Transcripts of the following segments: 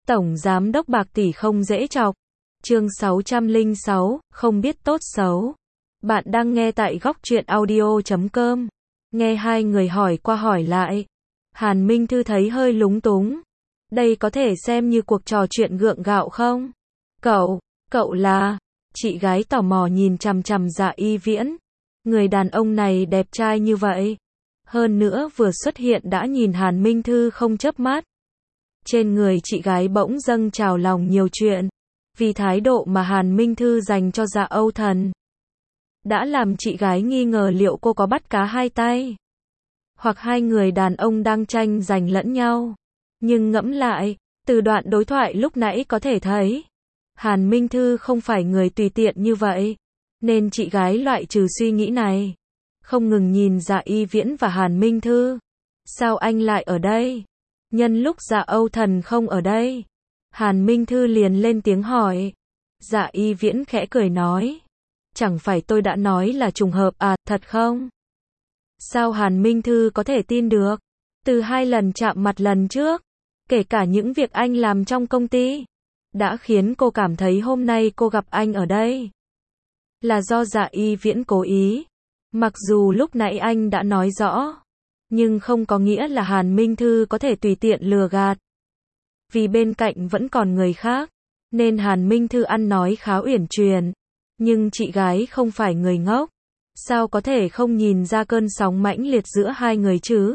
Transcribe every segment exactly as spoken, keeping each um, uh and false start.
Tổng giám đốc bạc tỷ không dễ chọc. Chương sáu trăm lẻ sáu, không biết tốt xấu. Bạn đang nghe tại góc truyện audio chấm com. Nghe hai người hỏi qua hỏi lại. Hàn Minh Thư thấy hơi lúng túng. Đây có thể xem như cuộc trò chuyện gượng gạo không? Cậu, cậu là... Chị gái tò mò nhìn chằm chằm Dạ Y Viễn. Người đàn ông này đẹp trai như vậy. Hơn nữa vừa xuất hiện đã nhìn Hàn Minh Thư không chớp mắt. Trên người chị gái bỗng dâng trào lòng nhiều chuyện. Vì thái độ mà Hàn Minh Thư dành cho Dạ Âu Thần đã làm chị gái nghi ngờ liệu cô có bắt cá hai tay. Hoặc hai người đàn ông đang tranh giành lẫn nhau. Nhưng ngẫm lại, từ đoạn đối thoại lúc nãy có thể thấy, Hàn Minh Thư không phải người tùy tiện như vậy. Nên chị gái loại trừ suy nghĩ này. Không ngừng nhìn Dạ Y Viễn và Hàn Minh Thư. Sao anh lại ở đây? Nhân lúc Dạ Âu Thần không ở đây. Hàn Minh Thư liền lên tiếng hỏi. Dạ Y Viễn khẽ cười nói. Chẳng phải tôi đã nói là trùng hợp à, thật không? Sao Hàn Minh Thư có thể tin được? Từ hai lần chạm mặt lần trước, kể cả những việc anh làm trong công ty, đã khiến cô cảm thấy hôm nay cô gặp anh ở đây là do Dạ Y Viễn cố ý. Mặc dù lúc nãy anh đã nói rõ, nhưng không có nghĩa là Hàn Minh Thư có thể tùy tiện lừa gạt. Vì bên cạnh vẫn còn người khác, nên Hàn Minh Thư ăn nói khá uyển chuyển. Nhưng chị gái không phải người ngốc. Sao có thể không nhìn ra cơn sóng mãnh liệt giữa hai người chứ?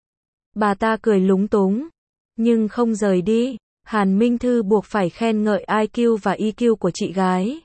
Bà ta cười lúng túng, nhưng không rời đi. Hàn Minh Thư buộc phải khen ngợi i kiu và e kiu của chị gái.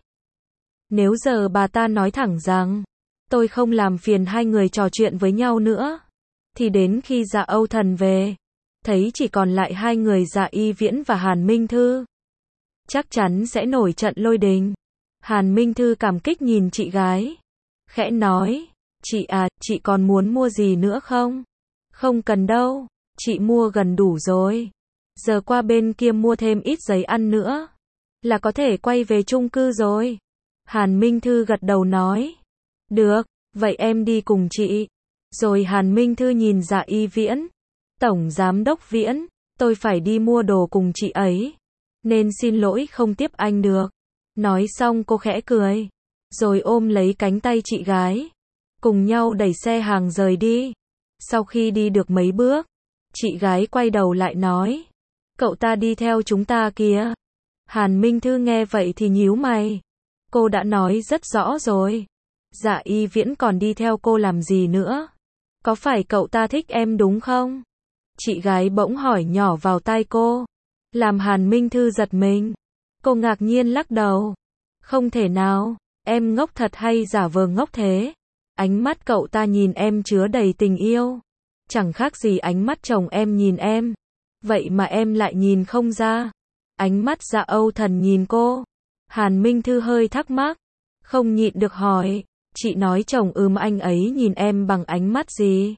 Nếu giờ bà ta nói thẳng rằng, tôi không làm phiền hai người trò chuyện với nhau nữa, thì đến khi Dạ Âu Thần về, thấy chỉ còn lại hai người Dạ Y Viễn và Hàn Minh Thư, chắc chắn sẽ nổi trận lôi đình. Hàn Minh Thư cảm kích nhìn chị gái, khẽ nói, chị à, chị còn muốn mua gì nữa không? Không cần đâu, chị mua gần đủ rồi. Giờ qua bên kia mua thêm ít giấy ăn nữa, là có thể quay về chung cư rồi. Hàn Minh Thư gật đầu nói, được, vậy em đi cùng chị. Rồi Hàn Minh Thư nhìn Dạ Y Viễn, Tổng Giám đốc Viễn, tôi phải đi mua đồ cùng chị ấy, nên xin lỗi không tiếp anh được. Nói xong cô khẽ cười, rồi ôm lấy cánh tay chị gái, cùng nhau đẩy xe hàng rời đi. Sau khi đi được mấy bước, chị gái quay đầu lại nói, cậu ta đi theo chúng ta kìa. Hàn Minh Thư nghe vậy thì nhíu mày. Cô đã nói rất rõ rồi. Dạ Y Viễn còn đi theo cô làm gì nữa? Có phải cậu ta thích em đúng không? Chị gái bỗng hỏi nhỏ vào tai cô, làm Hàn Minh Thư giật mình. Cô ngạc nhiên lắc đầu. Không thể nào, em ngốc thật hay giả vờ ngốc thế? Ánh mắt cậu ta nhìn em chứa đầy tình yêu. Chẳng khác gì ánh mắt chồng em nhìn em. Vậy mà em lại nhìn không ra. Ánh mắt Dạ Âu Thần nhìn cô. Hàn Minh Thư hơi thắc mắc, không nhịn được hỏi, chị nói chồng ừm anh ấy nhìn em bằng ánh mắt gì?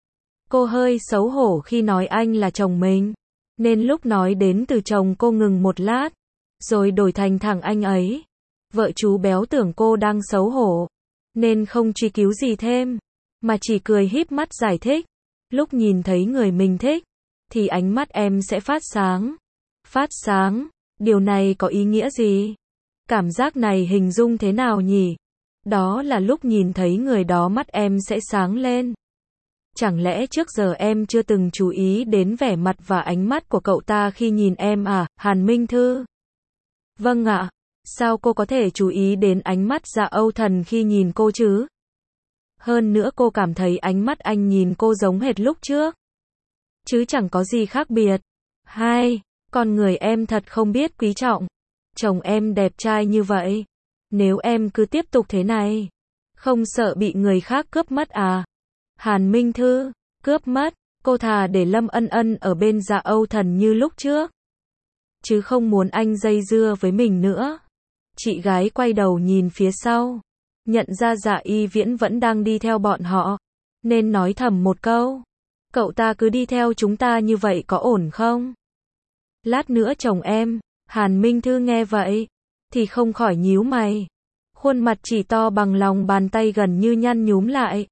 Cô hơi xấu hổ khi nói anh là chồng mình, nên lúc nói đến từ chồng cô ngừng một lát, rồi đổi thành thẳng anh ấy. Vợ chú béo tưởng cô đang xấu hổ, nên không truy cứu gì thêm, mà chỉ cười híp mắt giải thích. Lúc nhìn thấy người mình thích, thì ánh mắt em sẽ phát sáng. Phát sáng? Điều này có ý nghĩa gì? Cảm giác này hình dung thế nào nhỉ? Đó là lúc nhìn thấy người đó mắt em sẽ sáng lên. Chẳng lẽ trước giờ em chưa từng chú ý đến vẻ mặt và ánh mắt của cậu ta khi nhìn em à, Hàn Minh Thư? Vâng ạ. Sao cô có thể chú ý đến ánh mắt Dạ Âu Thần khi nhìn cô chứ? Hơn nữa cô cảm thấy ánh mắt anh nhìn cô giống hệt lúc trước, chứ chẳng có gì khác biệt. Hai, con người em thật không biết quý trọng. Chồng em đẹp trai như vậy, nếu em cứ tiếp tục thế này, không sợ bị người khác cướp mất à? Hàn Minh Thư, cướp mất, cô thà để Lâm Ân Ân ở bên Dạ Âu Thần như lúc trước, chứ không muốn anh dây dưa với mình nữa. Chị gái quay đầu nhìn phía sau, nhận ra Dạ Y Viễn vẫn đang đi theo bọn họ, nên nói thầm một câu, cậu ta cứ đi theo chúng ta như vậy có ổn không? Lát nữa chồng em. Hàn Minh Thư nghe vậy, thì không khỏi nhíu mày. Khuôn mặt chỉ to bằng lòng bàn tay gần như nhăn nhúm lại.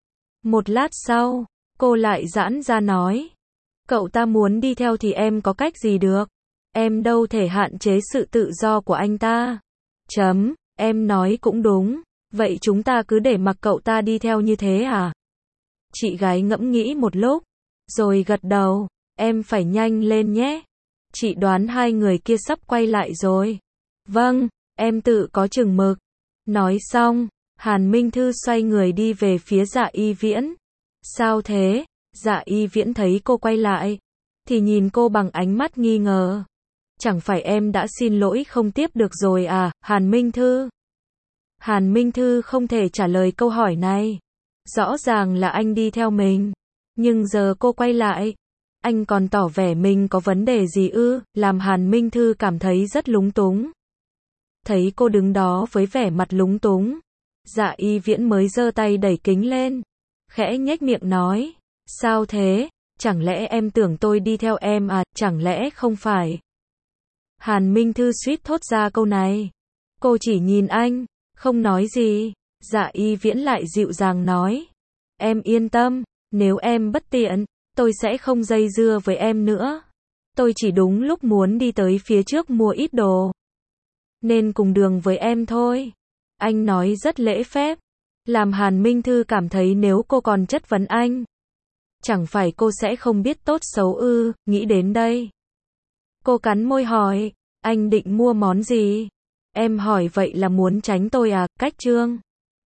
Một lát sau, cô lại giãn ra nói, cậu ta muốn đi theo thì em có cách gì được? Em đâu thể hạn chế sự tự do của anh ta. Chấm, em nói cũng đúng. Vậy chúng ta cứ để mặc cậu ta đi theo như thế à? Chị gái ngẫm nghĩ một lúc, rồi gật đầu, em phải nhanh lên nhé. Chị đoán hai người kia sắp quay lại rồi. Vâng, em tự có chừng mực. Nói xong, Hàn Minh Thư xoay người đi về phía Dạ Y Viễn. Sao thế? Dạ Y Viễn thấy cô quay lại, thì nhìn cô bằng ánh mắt nghi ngờ. Chẳng phải em đã xin lỗi không tiếp được rồi à, Hàn Minh Thư? Hàn Minh Thư không thể trả lời câu hỏi này. Rõ ràng là anh đi theo mình. Nhưng giờ cô quay lại, anh còn tỏ vẻ mình có vấn đề gì ư, làm Hàn Minh Thư cảm thấy rất lúng túng. Thấy cô đứng đó với vẻ mặt lúng túng, Dạ Y Viễn mới giơ tay đẩy kính lên, khẽ nhếch miệng nói, sao thế, chẳng lẽ em tưởng tôi đi theo em à, chẳng lẽ không phải? Hàn Minh Thư suýt thốt ra câu này. Cô chỉ nhìn anh, không nói gì. Dạ Y Viễn lại dịu dàng nói, em yên tâm, nếu em bất tiện, tôi sẽ không dây dưa với em nữa. Tôi chỉ đúng lúc muốn đi tới phía trước mua ít đồ, nên cùng đường với em thôi. Anh nói rất lễ phép, làm Hàn Minh Thư cảm thấy nếu cô còn chất vấn anh, chẳng phải cô sẽ không biết tốt xấu ư, nghĩ đến đây. Cô cắn môi hỏi, anh định mua món gì? Em hỏi vậy là muốn tránh tôi à, cách trương.